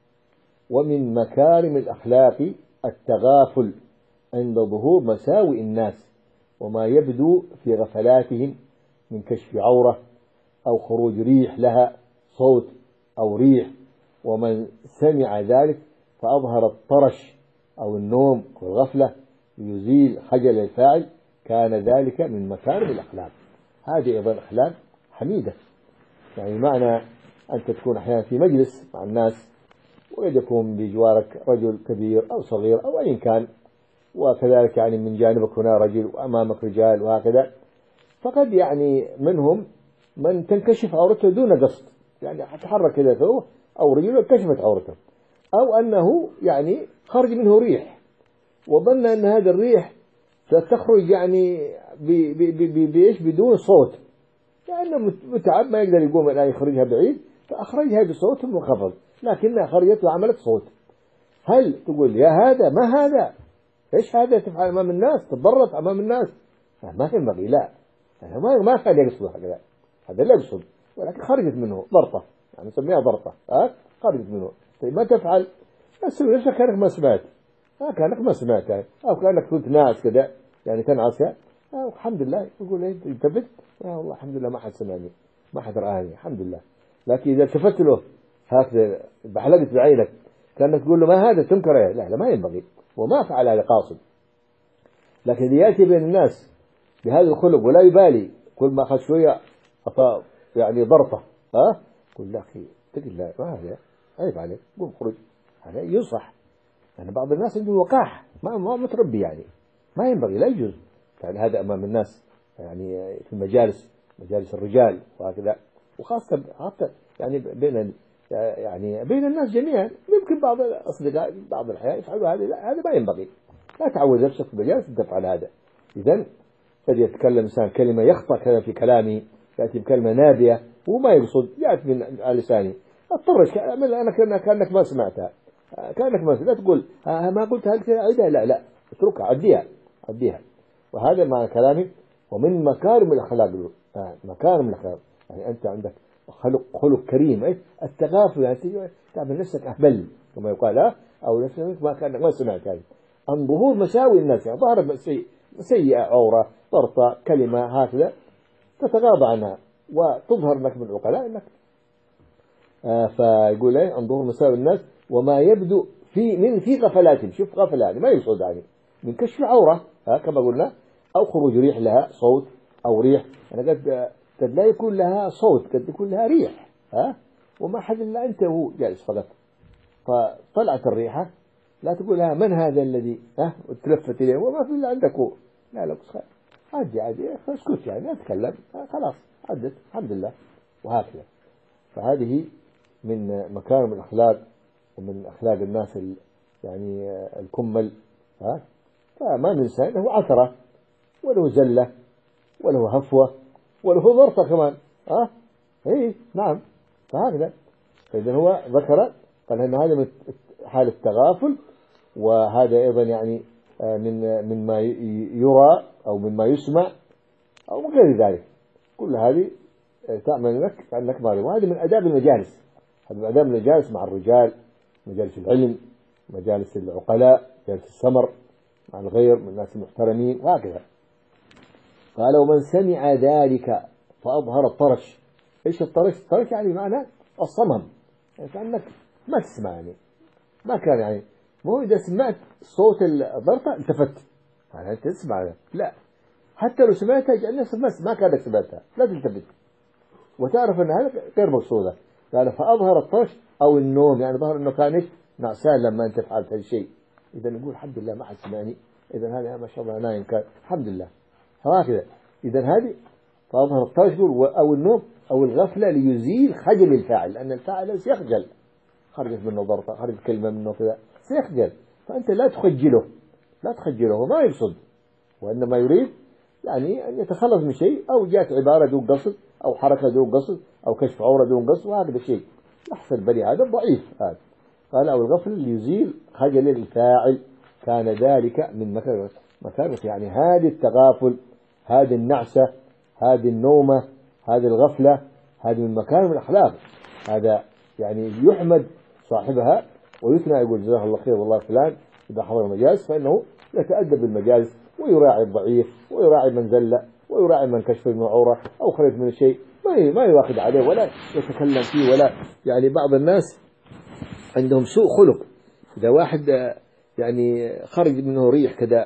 ومن مكارم الأخلاق التغافل عند ظهور مساوئ الناس وما يبدو في غفلاتهم من كشف عورة أو خروج ريح لها صوت أو ريح، ومن سمع ذلك فأظهر الطرش أو النوم والغفلة ليزيل خجل الفاعل كان ذلك من مكارم الأخلاق. هذه أيضا أخلاق حميدة، يعني معنى أنت تكون أحيانا في مجلس مع الناس وقد يكون بجوارك رجل كبير أو صغير أو أي كان، وكذلك يعني من جانبك هنا رجل وأمامك رجال وهكذا، فقد يعني منهم من تنكشف عورته دون قصد، يعني تحرك كذا ثوبه أو رجل كشفت عورته، أو أنه يعني خرج منه ريح وظن أن هذا الريح ستخرج يعني بإيش بدون صوت، لأنه متعب ما يقدر يقوم الآن يخرجها بعيد فأخرجها بصوت منخفض لكنها خرجت وعملت صوت. هل تقول يا هذا ما هذا إيش هذا تفعل أمام الناس تتضرط أمام الناس؟ ما ينبغي، لا، ما ما كان يقصد هكذا، هذا لا يقصد، ولكن خرجت منه ضرطة، يعني نسميها ضرطة، أه؟ خرجت منه. طيب ما تفعل؟ أسوي نفسك كأنك ما سمعت، ها كأنك ما سمعت، أو كأنك كنت ناس كذا يعني تنعسها، أو الحمد لله يقول إيه التفت، يا والله الحمد لله ما حد سمعني ما حد رآني الحمد لله. لكن إذا التفت له هكذا بحلقت بعينك كأنك تقول له ما هذا تنكره، لا لا ما ينبغي، وما فعل هذا قاصد. لكن إذا يأتي بين الناس بهذا الخلق ولا يبالي كل ما أخذ شوية أطاء يعني ضرطة، ها قل لا أخي اتق الله ما هذا عيب عليك قم خرج، هذا ينصح. يعني بعض الناس عنده وقاح ما ما متربي، يعني ما ينبغي لا يجوز يعني هذا أمام الناس، يعني في المجالس مجالس الرجال وهكذا، وخاصة حتى يعني بين يعني بين الناس جميعا. يمكن بعض الأصدقاء بعض الأحيان يفعلوا هذا، لا هذا ما ينبغي، لا تعود نفسك في المجالس أن تفعل هذا. إذن قد يتكلم إنسان كلمة يخطأ كذا في كلامه، يأتي بكلمة نابية وما يقصد يأتي من لسانه، اضطرش أنا كأنك كأنك ما سمعتها، كأنك ما سمعت، تقول ما قلت هل عيدها، لا لا اتركها عديها عديها. وهذا معنى كلامي. ومن مكارم الأخلاق، مكارم الأخلاق يعني أنت عندك خلق خلق كريم. إيه التغافل يعني تعمل نفسك أهبل كما يقال، ها أو نفسك ما كأنك ما سمعت هذا عن ظهور مساوي الناس، يعني ظهر سيئة عورة فرطة كلمة هكذا تتغاضى عنها وتظهر لك من العقلاء انك آه فيقول ايه عن ظهور مساوي الناس وما يبدو في من في غفلاتهم. شوف غفلة يعني ما يقصد يعني من كشف العورة، ها كما قلنا، او خروج ريح لها صوت او ريح. انا قد قد لا يكون لها صوت، قد يكون لها ريح، ها وما حد الا انت وهو جالس فقط، فطلعت الريحة لا تقول لها من هذا الذي ها وتلفت اليه وما في الا عندك هو، لا لا عادي عادي اسكت يعني لا تتكلم خلاص عدت الحمد لله وهكذا. فهذه من مكارم الأخلاق ومن أخلاق الناس يعني الكمل، ها فما ننسى له عثرة وله زلة وله هفوة وله ضرطة كمان، ها اي نعم. فهكذا فإذا هو ذكر قال أن هذا من حال التغافل، وهذا أيضا يعني من مما يرى أو مما يسمع أو من غير ذلك. كل هذه تعمل لك كأنك معلم. وهذه من آداب المجالس، هذه من آداب المجالس مع الرجال، مجالس العلم، مجالس العقلاء، مجالس السمر مع الغير من الناس المحترمين وهكذا. قال ومن سمع ذلك فأظهر الطرش. إيش الطرش؟ الطرش يعني معنى الصمم، يعني كأنك ما تسمع، يعني ما كان يعني مو إذا سمعت صوت الضرطة التفت يعني أنت تسمع، لا حتى لو سمعتها جعلنا ما كانك سمعتها لا تلتفت وتعرف أن هذا غير مقصودة. قال فأظهر الطرش أو النوم، يعني ظهر أنه كان نعسان لما أنت فعلت هذا الشيء، إذا نقول الحمد لله ما حد سمعني، إذا هذا ما شاء الله نايم كان الحمد لله هكذا. إذا هذه فأظهر الطرش أو النوم أو الغفلة ليزيل خجل الفاعل، لأن الفاعل سيخجل، خرجت منه ضرطة خرجت كلمة منه كذا سيخجل، فأنت لا تخجله لا تخجله ما يقصد، وإنما يريد يعني أن يتخلص من شيء، أو جاءت عبارة دون قصد أو حركة دون قصد أو كشف عورة دون قصد، وهذا شيء يحصل بني هذا ضعيف. هذا قال أو الغفل ليزيل خجل الفاعل كان ذلك من مكانه مكانه يعني هذه التغافل، هذه النعسة، هذه النومة، هذه الغفلة، هذه من مكارم الأخلاق. هذا يعني يحمد صاحبها ويثنى، يقول جزاه الله خير والله فلان إذا حضر المجالس فإنه يتأدب بالمجالس ويراعي الضعيف ويراعي من زل ويراعي من كشف من عورة أو خرج من الشيء، ما ما يواخذ عليه ولا يتكلم فيه، ولا يعني بعض الناس عندهم سوء خلق، إذا واحد يعني خرج منه ريح كذا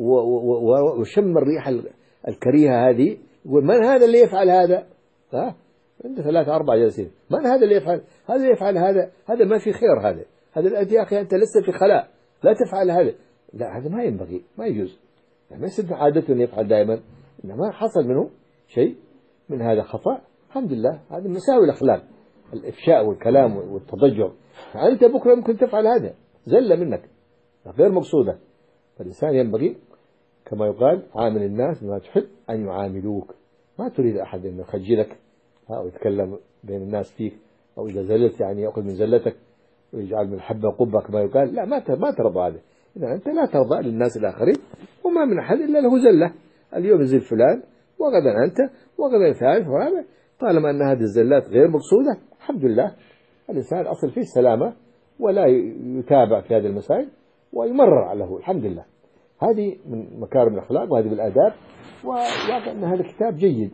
وشم الريح الكريهة هذه يقول من هذا اللي يفعل هذا؟ ها عنده ثلاثة أربعة جالسين، من هذا اللي يفعل هذا اللي يفعل هذا هذا ما في خير، هذا هذا يا أخي أنت لست في خلاء لا تفعل هذا، لا هذا ما ينبغي ما يجوز، يعني ما يصير عادته أن يفعل دائما، إنما حصل منه شيء من هذا خطأ الحمد لله. هذه مساوي الأخلاق، الإفشاء والكلام والتضجر، أنت بكرة ممكن تفعل هذا زلة منك غير مقصودة. فالإنسان ينبغي كما يقال عامل الناس بما تحب أن يعاملوك، ما تريد أحد أن يخجلك أو يتكلم بين الناس فيك، أو إذا زلت يعني يأخذ من زلتك ويجعل من حبة قبة كما يقال، لا ما ما ترضى هذا. إذا أنت لا ترضى للناس الآخرين، وما من أحد إلا له زلة، اليوم يزل فلان وغدا أنت وغدا ثالث ورابع، طالما أن هذه الزلات غير مقصودة الحمد لله. الإنسان أصل فيه السلامة ولا يتابع في هذه المسائل ويمرر له الحمد لله. هذه من مكارم الأخلاق وهذه بالآداب، وواقع أن هذا كتاب جيد،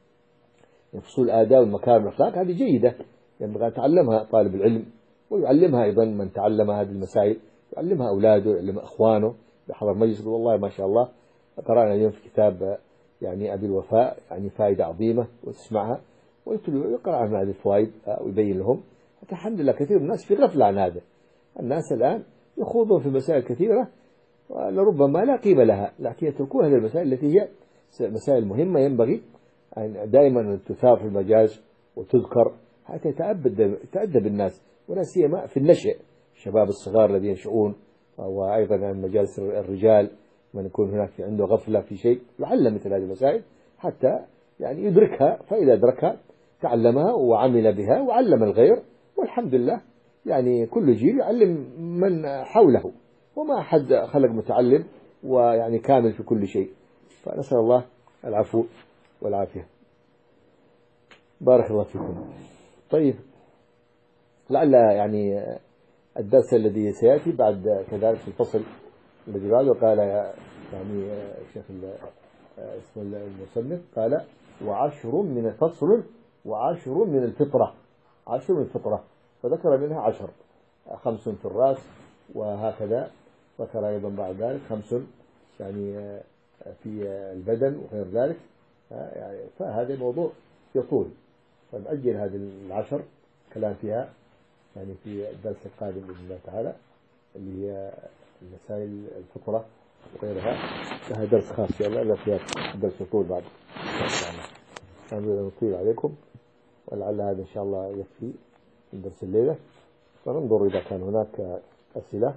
فصول الآداب والمكارم الأخلاق هذه جيدة ينبغي يعني يتعلمها طالب العلم، ويعلمها أيضا من تعلم هذه المسائل، يعلمها أولاده يعلمها أخوانه بحضر مجلس. والله ما شاء الله قرأنا اليوم في كتاب يعني أبي الوفاء يعني فائدة عظيمة وتسمعها ويقرأ عن هذه الفوائد ويبين لهم. الحمد لله كثير من الناس في غفلة عن هذا، الناس الآن يخوضون في مسائل كثيرة ولربما لا قيمة لها، لكن يتركون هذه المسائل التي هي مسائل مهمة ينبغي أن دائما تثار في المجالس وتذكر حتى يتأدب يتأدب الناس، ولا سيما في النشء الشباب الصغار الذين ينشؤون، وأيضا عن مجالس الرجال من يكون هناك في عنده غفلة في شيء يعلم مثل هذه المسائل حتى يعني يدركها، فإذا أدركها تعلمها وعمل بها وعلم الغير، والحمد لله يعني كل جيل يعلم من حوله، وما أحد خلق متعلم ويعني كامل في كل شيء، فنسأل الله العفو والعافية. بارك الله فيكم. طيب لعل يعني الدرس الذي سيأتي بعد كذلك في الفصل الذي بعده قال يعني الشيخ اسم المصنف قال وعشر من فصل وعشر من الفطرة، عشر من الفطرة، فذكر منها عشر، خمس في الرأس وهكذا، ذكر أيضا بعد ذلك خمس يعني في البدن وغير ذلك، يعني فهذا الموضوع يطول، فنأجل هذه العشر كلام فيها يعني في الدرس القادم بإذن الله تعالى اللي هي مسائل الفطرة وغيرها، فهذا درس خاص إن شاء الله فيها درس يطول بعد إن شاء الله. أنا نطيل عليكم ولعل هذا إن شاء الله يكفي من درس الليلة، وننظر إذا كان هناك أسئلة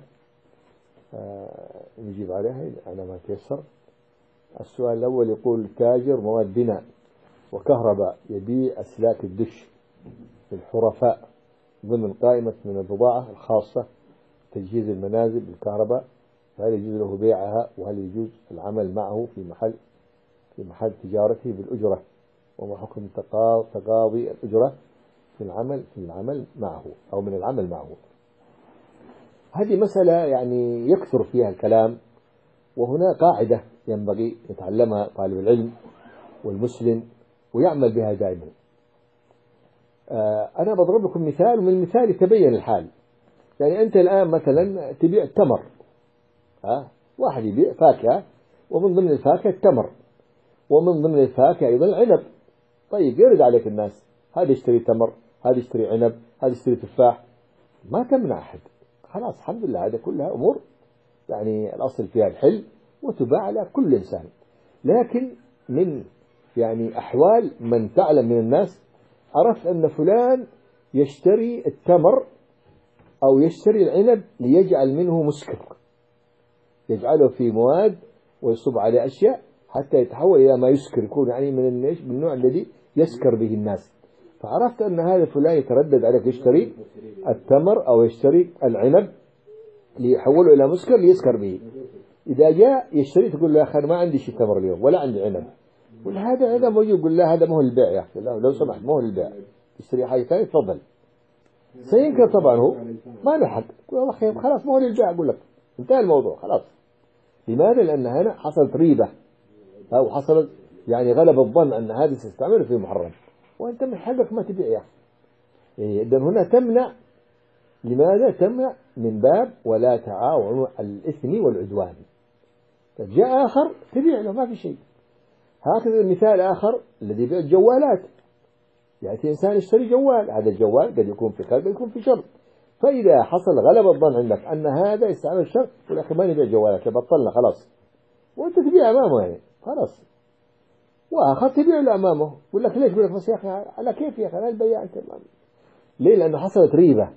نجيب عليها على ما تيسر. السؤال الأول يقول تاجر مواد بناء وكهرباء يبيع أسلاك الدش للحرفاء ضمن قائمة من البضاعة الخاصة تجهيز المنازل بالكهرباء، فهل يجوز له بيعها وهل يجوز العمل معه في محل في محل تجارته بالأجرة، وما حكم تقاضي الأجرة في العمل في العمل معه أو من العمل معه؟ هذه مسألة يعني يكثر فيها الكلام، وهنا قاعدة ينبغي يتعلمها طالب العلم والمسلم ويعمل بها دائما. أنا بضرب لكم مثال، ومن المثال يتبين الحال. يعني أنت الآن مثلا تبيع تمر، ها واحد يبيع فاكهة ومن ضمن الفاكهة التمر ومن ضمن الفاكهة أيضا العنب. طيب يرد عليك الناس هذا يشتري تمر، هذا يشتري عنب، هذا يشتري تفاح، ما تمنع أحد، خلاص الحمد لله، هذا كلها أمور يعني الأصل فيها الحل وتباع على كل إنسان. لكن من يعني أحوال من تعلم من الناس عرفت أن فلان يشتري التمر أو يشتري العنب ليجعل منه مسكر، يجعله في مواد ويصب عليه أشياء حتى يتحول إلى ما يسكر، يكون يعني من النوع من النوع الذي يسكر به الناس. فعرفت أن هذا فلان يتردد عليك يشتري التمر أو يشتري العنب ليحوله إلى مسكر ليسكر به. إذا جاء يشتري تقول له يا أخي أنا ما عندي شيء تمر اليوم ولا عندي عنب، يقول هذا هذا موجود، يقول لا هذا ما هو البيع يا أخي، لو سمحت ما هو البيع، يشتري حاجة ثانية تفضل. سينكر طبعا هو ما له حق، يقول والله خير خلاص ما هو للبيع، أقول لك انتهى الموضوع خلاص. لماذا؟ لأن هنا حصلت ريبة أو حصلت يعني غلب الظن أن هذا سيستعمله في محرم، وأنت من حقك ما تبيع يا أخي. يعني إذن هنا تمنع. لماذا تمنع؟ من باب ولا تعاونوا على الإثم والعدوان. جاء آخر تبيع له ما في شيء. هكذا مثال آخر الذي يبيع الجوالات، يأتي إنسان يشتري جوال، هذا الجوال قد يكون في خير قد يكون في شر، فإذا حصل غلب الظن عندك أن هذا يستعمل الشر يقول أخي ما نبيع جوالات بطلنا خلاص، وأنت تبيع أمامه يعني خلاص، وآخر تبيع له أمامه يقول لك ليش؟ يقول لك بس يا أخي على كيف يا أخي أنا البياع أنت أمامي. ليه؟ لأنه حصلت ريبة.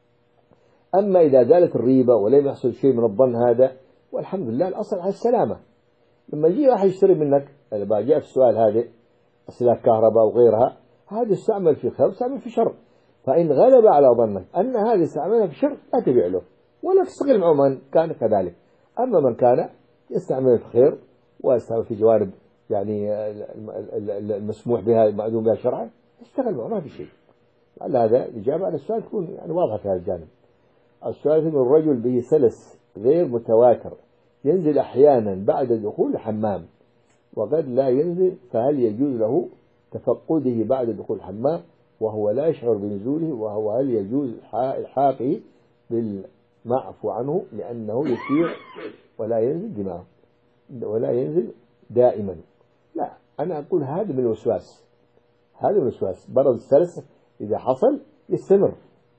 أما إذا زالت الريبة ولم يحصل شيء من الظن هذا والحمد لله الأصل على السلامة. لما يجي واحد يشتري منك، اللي جاء في السؤال هذا أسلاك كهرباء وغيرها، هذا يستعمل في خير ويستعمل في شر، فإن غلب على ظنك أن هذا يستعملها في شر لا تبيع له ولا تشتغل معه من كان كذلك. أما من كان يستعمل في خير ويستعمل في جوانب يعني المسموح بها المأذون بها شرعا يشتغل معه ما في شيء. على هذا الإجابة على السؤال تكون يعني واضحة في هذا الجانب. السؤال يقول الرجل به سلس غير متواتر ينزل أحيانا بعد دخول الحمام وقد لا ينزل، فهل يجوز له تفقده بعد دخول الحمام وهو لا يشعر بنزوله؟ وهو هل يجوز إلحاقه بالمعفو عنه لأنه يسير ولا ينزل دماغه ولا ينزل دائما؟ لا، أنا أقول هذا من الوسواس، هذا من الوسواس. برد السلس إذا حصل يستمر،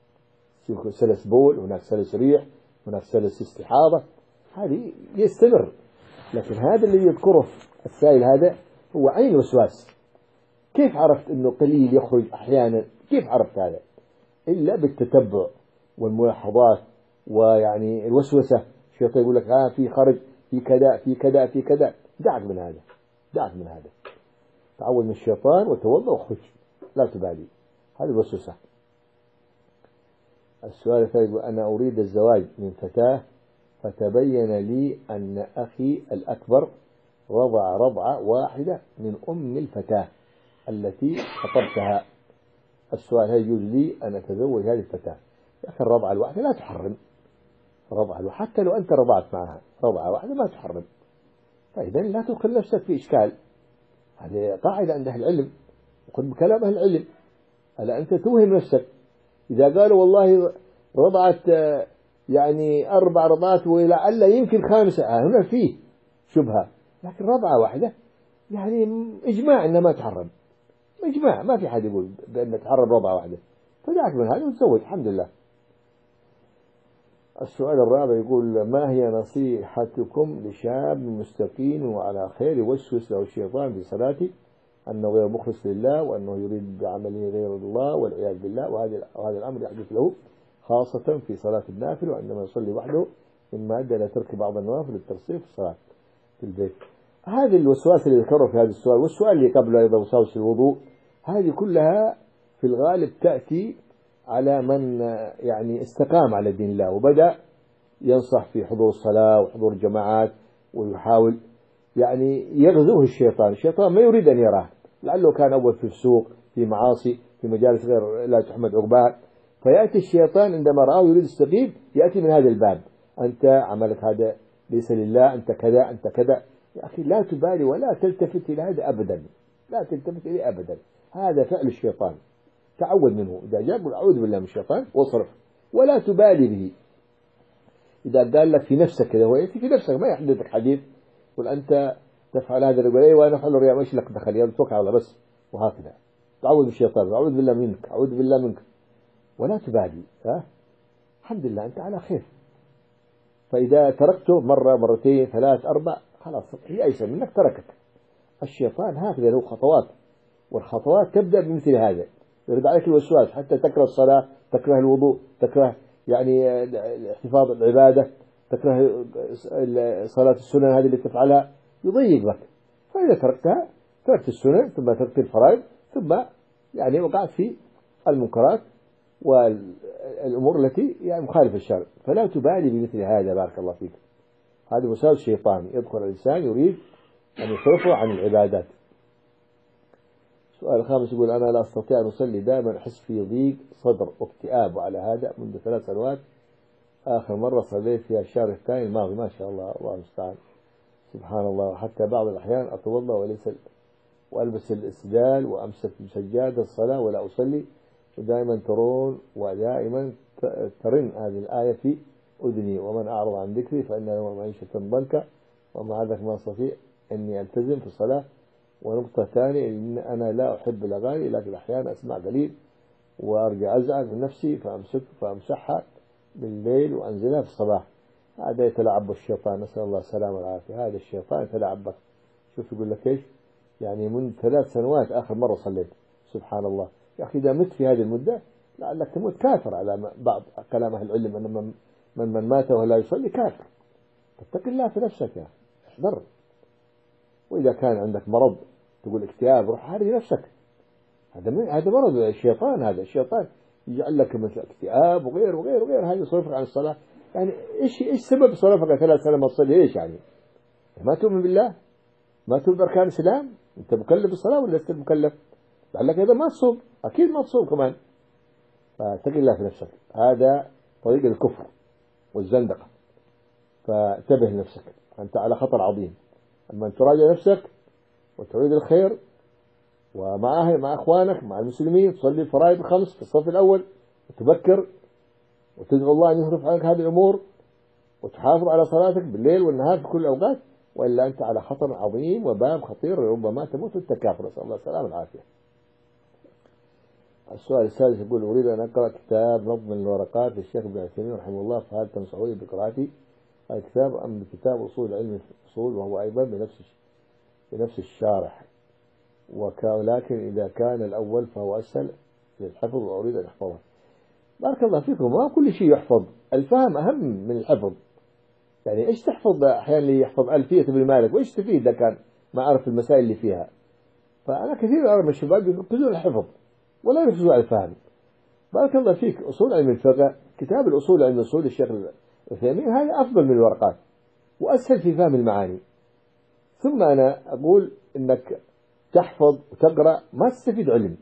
سلس بول، هناك سلس ريح، هناك سلس استحاضة، هذه يستمر. لكن هذا الذي يذكره السائل هذا هو عين وسواس. كيف عرفت أنه قليل يخرج أحيانا؟ كيف عرفت هذا؟ إلا بالتتبع والملاحظات ويعني الوسوسة. الشيطان يقول لك آه في خرج في كذا في كذا في كذا، دعك من هذا، دعك من هذا، تعود من الشيطان وتوضأ وخرج لا تبالي، هذه الوسوسة. السؤال الثالث: أنا أريد الزواج من فتاة فتبين لي أن أخي الأكبر رضع رضعة واحدة من أم الفتاة التي خطبتها السؤال: هل يجوز لي أن أتزوج هذه الفتاة؟ يا أخي الرضعة الواحدة لا تحرم، الرضعة الواحدة حتى لو أنت رضعت معها رضعة واحدة ما تحرم، فإذا لا تدخل نفسك في إشكال. هذه قاعدة عند أهل العلم، وخذ بكلام أهل العلم، ألا أنت توهم نفسك. إذا قالوا والله رضعت يعني أربع رضعات ولعل يمكن خامسة، هنا فيه شبهة، لكن رضعة واحدة يعني إجماع أنها ما تحرم، إجماع، ما في حد يقول بأن تحرم رضعة واحدة، فدعك من هذا وتزوج الحمد لله. السؤال الرابع يقول: ما هي نصيحتكم لشاب مستقيم وعلى خير يوسوس له الشيطان في صلاته أنه غير مخلص لله وأنه يريد بعمله غير الله والعياذ بالله، وهذا الأمر يحدث له خاصة في صلاة النافل وعندما يصلي وحده، مما أدى إلى ترك بعض النوافل للترصيف في الصلاة في البيت. هذه الوسواس اللي ذكره في هذا السؤال والسؤال اللي قبله أيضا وساوس الوضوء، هذه كلها في الغالب تأتي على من يعني استقام على دين الله وبدأ ينصح في حضور الصلاة وحضور الجماعات، ويحاول يعني يغزوه الشيطان. الشيطان ما يريد أن يراه، لعله كان أول في السوق، في معاصي، في مجالس غير لا تحمد عقباه، فيأتي الشيطان عندما رآه يريد السبيل يأتي من هذا الباب: أنت عملك هذا ليس لله، أنت كذا، أنت كذا. يا أخي لا تبالي ولا تلتفت إلى هذا أبدا، لا تلتفت إليه أبدا، هذا فعل الشيطان، تعود منه. إذا جاء قل أعوذ بالله من الشيطان واصرف، ولا تبالي به. إذا قال لك في نفسك كذا، هو يأتي في نفسك، ما يحدثك حديث قل أنت تفعل هذا الرجل أي وأنا أفعل الرياء، إيش لك دخل؟ يلا توكل على الله بس، وهكذا تعوذ بالشيطان، أعوذ بالله منك، أعوذ بالله منك، ولا تبالي. ها الحمد لله أنت على خير. فإذا تركته مرة مرتين ثلاث أربع خلاص هي أيسر منك، تركك. الشيطان هكذا له خطوات، والخطوات تبدأ بمثل هذا، يرد عليك الوسواس حتى تكره الصلاة، تكره الوضوء، تكره يعني الاحتفاظ بالعبادة، تكره صلاة السنن هذه اللي تفعلها، يضيق لك. فإذا تركتها تركت السنن ثم تركت الفرائض ثم يعني وقعت في المنكرات والأمور التي يعني مخالفة الشرع، فلا تبالي بمثل هذا. بارك الله فيك. هذا وسواس الشيطان يدخل الإنسان يريد أن يصرفه عن العبادات. السؤال الخامس يقول: أنا لا أستطيع أن أصلي، دائما أحس في ضيق صدر واكتئاب، وعلى هذا منذ ثلاث سنوات، آخر مرة صليت فيها الشهر الثاني الماضي. ما شاء الله، الله المستعان، سبحان الله. حتى بعض الأحيان أتوضأ وليس وألبس الإسدال وأمسك بسجادة الصلاة ولا أصلي، ودائما ترون ودائما ترن هذه الآية في أذني: ومن أعرض عن ذكري فإن له معيشة ضنكا ومع ذلك ما أستطيع أني ألتزم في الصلاة. ونقطة ثانية: إن أنا لا أحب الأغاني، لكن أحيانا أسمع قليل وأرجع أزعل من نفسي فأمسك فأمسحها بالليل وأنزلها في الصباح. هذا يتلاعب الشيطان، نسأل الله السلامة والعافية. هذا الشيطان يتلاعب بك. شوف يقول لك إيش يعني: من ثلاث سنوات آخر مرة صليت. سبحان الله يا أخي، إذا مت في هذه المدة لعلك تموت كافر، على بعض كلام أهل العلم أن من من, من مات ولا يصلي كافر. فاتق الله في نفسك يا أخي، احذر. وإذا كان عندك مرض تقول اكتئاب، روح عالج نفسك. هذا هذا مرض الشيطان، هذا الشيطان يجعل لك مثل اكتئاب وغير وغير وغير، هذا يصرفك عن الصلاة. يعني إيش إيش سبب صرفك ثلاث سنوات ما تصلي؟ إيش يعني؟ ما تؤمن بالله؟ ما تؤمن بأركان الإسلام؟ أنت مكلف بالصلاة ولا لست مكلف؟ لعلك إذا ما تصوم، أكيد ما تصوم كمان. فاتق الله في نفسك، هذا طريق الكفر والزندقة، فانتبه لنفسك، أنت على خطر عظيم. أما أن تراجع نفسك وتريد الخير ومع مع أخوانك مع المسلمين، تصلي الفرائض الخمس في الصف الأول وتبكر وتدعو الله أن يصرف عنك هذه الأمور وتحافظ على صلاتك بالليل والنهار في كل الأوقات، وإلا أنت على خطر عظيم وباب خطير، ربما تموت التكافر، نسأل الله السلامة والعافية. السؤال السادس يقول: أريد أن أقرأ كتاب نظم الورقات للشيخ ابن عثيمين رحمه الله، فهل تنصحوني بقراءتي الكتاب أم بكتاب أصول علم الأصول، وهو أيضا بنفس بنفس الشارح، ولكن إذا كان الأول فهو أسهل للحفظ وأريد أن أحفظه. بارك الله فيكم. ما كل شيء يحفظ، الفهم أهم من الحفظ. يعني إيش تحفظ؟ أحيانا اللي يحفظ ألفية ابن مالك وإيش تفيد إذا كان ما أعرف المسائل اللي فيها؟ فأنا كثير أرى من الشباب يركزون على الحفظ ولا يركزون على الفهم. بارك الله فيك. أصول علم الفقه، كتاب الأصول علم الأصول للشيخ العثيمين، هذا أفضل من الورقات وأسهل في فهم المعاني. ثم أنا أقول إنك تحفظ وتقرأ ما تستفيد علم،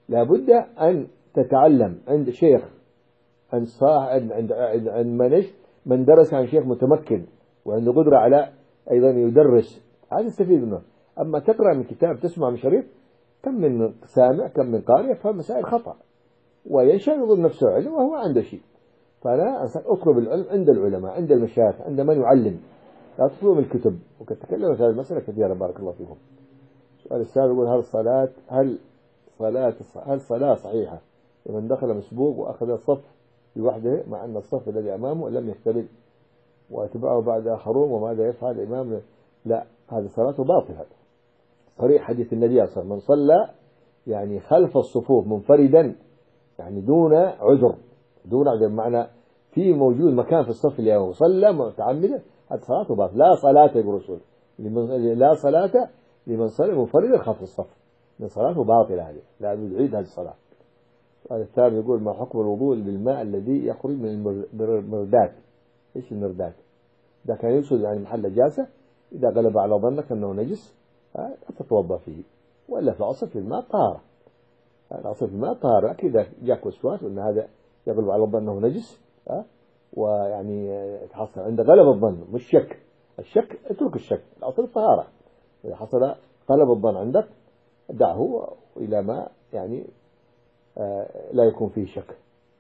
لابد أن تتعلم عند شيخ، عند صاح عند عند عند من من درس عن شيخ متمكن وعنده قدرة على أيضا يدرس، هذا يستفيد منه. أما تقرأ من كتاب تسمع من شريط، كم من سامع كم من قارئ يفهم مسائل خطأ وينشأ يظن نفسه علم وهو عنده شيء. فأنا أطلب العلم عند العلماء، عند المشايخ، عند من يعلم، لا تطلب الكتب. وقد تكلمت هذه المسألة كثيرا بارك الله فيكم. السؤال السابق يقول هل صلاة هل صلاة هل صلاة صحيحة لمن دخل مسبوق وأخذ الصف لوحده مع أن الصف الذي أمامه لم يختلف وأتبعه بعد آخرون، وماذا يفعل الإمام؟ لا، هذه صلاته باطلة. صريح حديث النبي صلى الله عليه وسلم: من صلى يعني خلف الصفوف منفردا، يعني دون عذر، دون عذر معنى في موجود مكان في الصف اللي هو صلى متعمدا، هذه صلاته باطلة. لا صلاة يقول الرسول لمن لا صلاة لمن صلى منفردا خلف الصف، من صلاته باطلة، هذه لا يعيد هذه الصلاة. هذا الثاني يقول ما حكم الوضوء بالماء الذي يخرج من المردات؟ ايش المردات؟ إذا كان يقصد يعني محل نجاسة، إذا غلب على ظنك أنه نجس لا تتوضأ فيه، وإلا في الأصل في الماء طهارة. الأصل في الماء طهارة، لكن إذا جاك وسواس وأن هذا يغلب على الظن أنه نجس ويعني تحصل عند غلب الظن مش شك، الشك اترك الشك، الأصل الطهارة. إذا حصل غلب الظن عندك دعه إلى ما يعني لا يكون فيه شك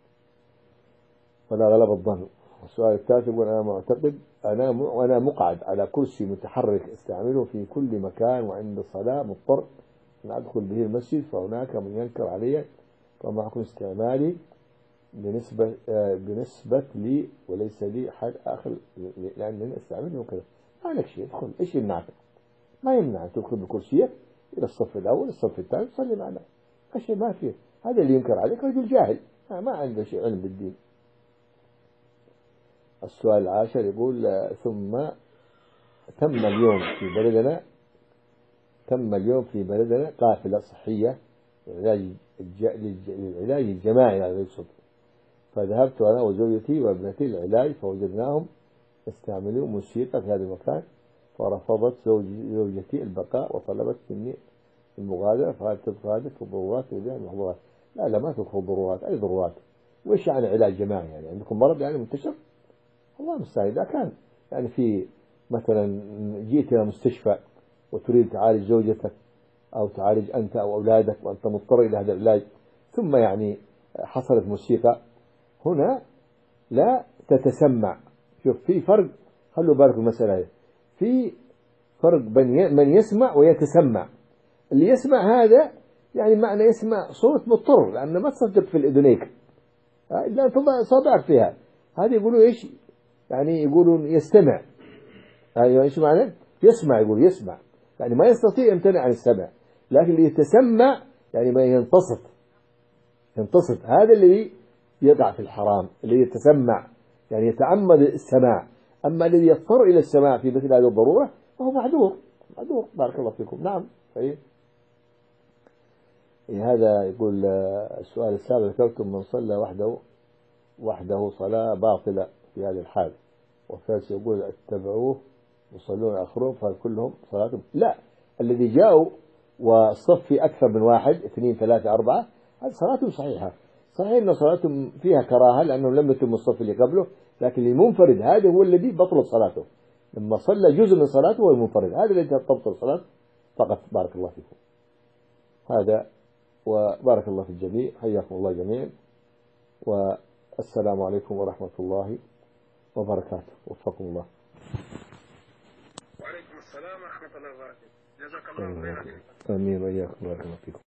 ولا غلب الظن. السؤال الثالث يقول أنا معتقد أنا وأنا مقعد على كرسي متحرك استعمله في كل مكان، وعند الصلاة مضطر أن أدخل به المسجد، فهناك من ينكر علي، فما حكم استعمالي بنسبة بنسبة لي وليس لي حد آخر لأنني استعمله وكذا؟ ما لك شيء، ادخل، إيش يمنعك؟ ما يمنع تدخل بكرسيك إلى الصف الأول الصف الثاني تصلي معنا، أشياء ما فيه. هذا اللي ينكر عليك رجل جاهل ما عنده شيء علم بالدين. السؤال العاشر يقول ثم تم اليوم في بلدنا تم اليوم في بلدنا قافلة صحية للعلاج الجماعي على يقصد، فذهبت أنا وزوجتي وابنتي للعلاج، فوجدناهم يستعملون موسيقى في هذا المكان، فرفضت زوجتي البقاء وطلبت مني المغادرة، فهذا تدخل هذه في الضرورات المحظورات. لا لا ما تدخل ضرورات، أي ضرورات؟ وإيش يعني علاج جماعي؟ يعني عندكم مرض يعني منتشر؟ الله المستعان. إذا كان يعني في مثلا جيت إلى مستشفى وتريد تعالج زوجتك أو تعالج أنت أو أولادك وأنت مضطر إلى هذا العلاج، ثم يعني حصلت موسيقى، هنا لا تتسمع. شوف في فرق، خلوا بالكم المسألة هذه، في فرق بين من يسمع ويتسمع. اللي يسمع هذا يعني معنى يسمع صوت مضطر، لأنه ما تصدق في الأذنيك إلا تضع صابعك فيها، هذه يقولوا إيش يعني؟ يقولون يستمع. أيوة إيش معنى يسمع؟ يقول يسمع يعني ما يستطيع يمتنع عن السمع، لكن اللي يتسمع يعني ما ينتصت ينتصت هذا اللي يقع في الحرام، اللي يتسمع يعني يتعمد السماع. أما الذي يضطر إلى السماع في مثل هذه الضرورة فهو معذور معذور بارك الله فيكم. نعم صحيح. هذا يقول السؤال السابق ذكرتم من صلى وحده وحده صلاة باطلة في هذه الحال، والثالث يقول اتبعوه يصلون آخرون فكلهم صلاتهم. لا، الذي جاءوا والصف في أكثر من واحد اثنين ثلاثة أربعة هذه صلاتهم صحيحة. صحيح أن صلاتهم فيها كراهة لأنهم لم يتموا الصف اللي قبله، لكن المنفرد هذا هو الذي بطلت صلاته، لما صلى جزء من صلاته هو المنفرد، هذا الذي تبطل صلاة فقط. بارك الله فيكم. هذا وبارك الله في الجميع، حياكم الله جميعا، والسلام عليكم ورحمة الله وبركاته. وفقكم الله. وعليكم السلام ورحمة الله وبركاته. جزاك الله خيرا. آمين وإياكم بارك الله فيكم.